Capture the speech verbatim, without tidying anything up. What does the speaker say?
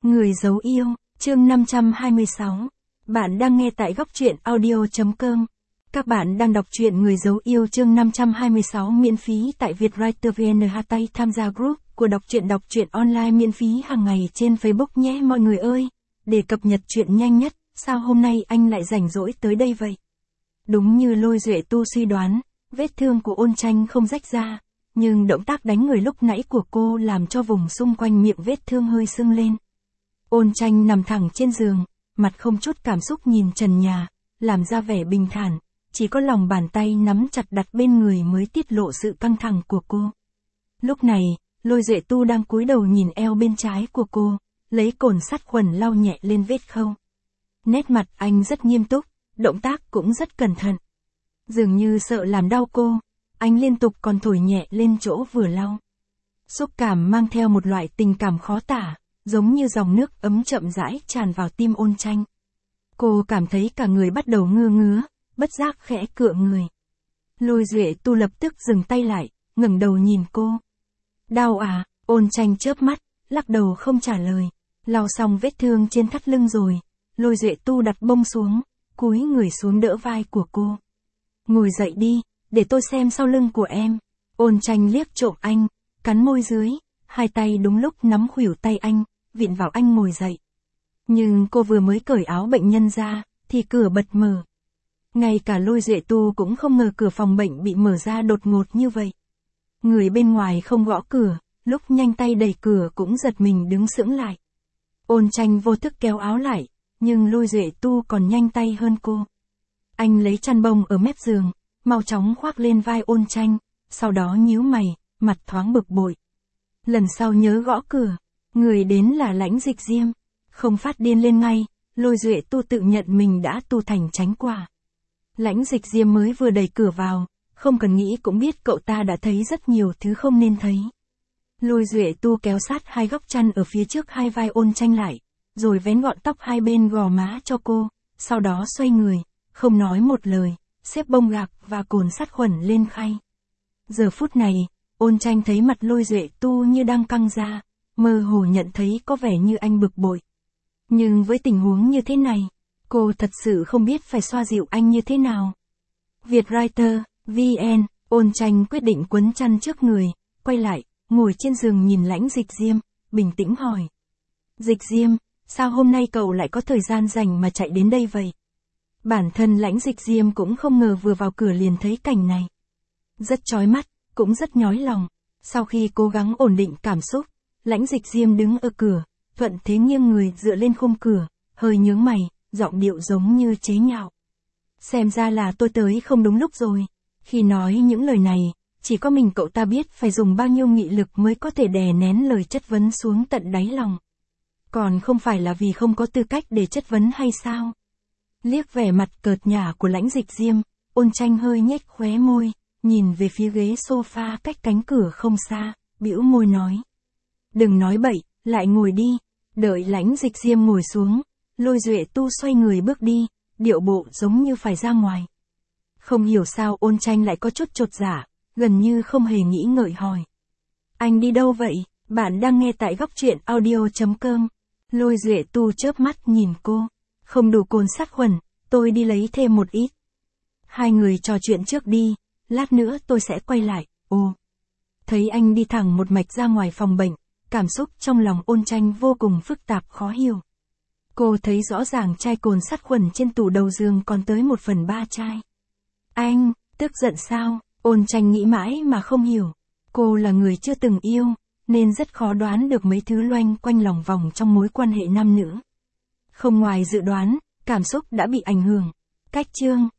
Người giấu yêu, chương năm trăm hai mươi sáu. Bạn đang nghe tại góc truyện audio.com. Các bạn đang đọc truyện Người giấu yêu chương năm trăm hai mươi sáu miễn phí tại Vietwriter vê en. Tay tham gia group của đọc truyện đọc truyện online miễn phí hàng ngày trên Facebook nhé mọi người ơi. Để cập nhật truyện nhanh nhất, sao hôm nay anh lại rảnh rỗi tới đây vậy? Đúng như Lôi Duệ Tu suy đoán, vết thương của Ôn Tranh không rách ra, nhưng động tác đánh người lúc nãy của cô làm cho vùng xung quanh miệng vết thương hơi sưng lên. Ôn Tranh nằm thẳng trên giường, mặt không chút cảm xúc nhìn trần nhà, làm ra vẻ bình thản, chỉ có lòng bàn tay nắm chặt đặt bên người mới tiết lộ sự căng thẳng của cô. Lúc này, Lôi Duệ Tu đang cúi đầu nhìn eo bên trái của cô, lấy cồn sát khuẩn lau nhẹ lên vết khâu. Nét mặt anh rất nghiêm túc, động tác cũng rất cẩn thận. Dường như sợ làm đau cô, anh liên tục còn thổi nhẹ lên chỗ vừa lau. Xúc cảm mang theo một loại tình cảm khó tả, giống như dòng nước ấm chậm rãi tràn vào tim Ôn Tranh. Cô cảm thấy cả người bắt đầu ngứa ngứa, bất giác khẽ cựa người. Lôi Duệ Tu lập tức dừng tay lại, ngẩng đầu nhìn cô. Đau à? Ôn Tranh chớp mắt, lắc đầu không trả lời. Lau xong vết thương trên thắt lưng rồi, Lôi Duệ Tu đặt bông xuống, cúi người xuống đỡ vai của cô. Ngồi dậy đi, để tôi xem sau lưng của em. Ôn Tranh liếc trộm anh, cắn môi dưới, hai tay đúng lúc nắm khuỷu tay anh, vịn vào anh ngồi dậy. Nhưng cô vừa mới cởi áo bệnh nhân ra, thì cửa bật mở. Ngay cả Lôi Duệ Tu cũng không ngờ cửa phòng bệnh bị mở ra đột ngột như vậy. Người bên ngoài không gõ cửa, lúc nhanh tay đẩy cửa cũng giật mình đứng sững lại. Ôn Tranh vô thức kéo áo lại, nhưng Lôi Duệ Tu còn nhanh tay hơn cô. Anh lấy chăn bông ở mép giường, mau chóng khoác lên vai Ôn Tranh, sau đó nhíu mày, mặt thoáng bực bội. Lần sau nhớ gõ cửa, người đến là Lãnh Dịch Diêm. Không phát điên lên ngay, Lôi Duệ Tu tự nhận mình đã tu thành tránh quả. Lãnh Dịch Diêm mới vừa đẩy cửa vào, không cần nghĩ cũng biết cậu ta đã thấy rất nhiều thứ không nên thấy. Lôi Duệ Tu kéo sát hai góc chăn ở phía trước hai vai Ôn Tranh lại, rồi vén gọn tóc hai bên gò má cho cô, sau đó xoay người, không nói một lời, xếp bông gạc và cồn sát khuẩn lên khay. Giờ phút này, Ôn Tranh thấy mặt Lôi Duệ Tu như đang căng ra, mơ hồ nhận thấy có vẻ như anh bực bội. Nhưng với tình huống như thế này, cô thật sự không biết phải xoa dịu anh như thế nào. Vietwriter vê en. Ôn Tranh quyết định quấn chăn trước người, quay lại, ngồi trên giường nhìn Lãnh Dịch Diêm, bình tĩnh hỏi. Dịch Diêm, sao hôm nay cậu lại có thời gian rảnh mà chạy đến đây vậy? Bản thân Lãnh Dịch Diêm cũng không ngờ vừa vào cửa liền thấy cảnh này. Rất chói mắt, cũng rất nhói lòng. Sau khi cố gắng ổn định cảm xúc, Lãnh Dịch Diêm đứng ở cửa, thuận thế nghiêng người dựa lên khung cửa, hơi nhướng mày, giọng điệu giống như chế nhạo. Xem ra là tôi tới không đúng lúc rồi. Khi nói những lời này, chỉ có mình cậu ta biết phải dùng bao nhiêu nghị lực mới có thể đè nén lời chất vấn xuống tận đáy lòng. Còn không phải là vì không có tư cách để chất vấn hay sao? Liếc vẻ mặt cợt nhả của Lãnh Dịch Diêm, Ôn Tranh hơi nhếch khóe môi, nhìn về phía ghế sofa cách cánh cửa không xa, bĩu môi nói. Đừng nói bậy, lại ngồi đi. Đợi Lãnh Dịch Diêm ngồi xuống, Lôi Duệ Tu xoay người bước đi, điệu bộ giống như phải ra ngoài. Không hiểu sao Ôn Tranh lại có chút chột dạ, gần như không hề nghĩ ngợi hỏi. Anh đi đâu vậy? Bạn đang nghe tại góc truyện audio.com. Lôi Duệ Tu chớp mắt nhìn cô. Không đủ cồn sát khuẩn, tôi đi lấy thêm một ít. Hai người trò chuyện trước đi, lát nữa tôi sẽ quay lại. Ồ. Thấy anh đi thẳng một mạch ra ngoài phòng bệnh, cảm xúc trong lòng Ôn Tranh vô cùng phức tạp khó hiểu. Cô thấy rõ ràng chai cồn sát khuẩn trên tủ đầu giường còn tới một phần ba chai. Anh, tức giận sao? Ôn Tranh nghĩ mãi mà không hiểu. Cô là người chưa từng yêu, nên rất khó đoán được mấy thứ loanh quanh lòng vòng trong mối quan hệ nam nữ. Không ngoài dự đoán, cảm xúc đã bị ảnh hưởng. Cách chương,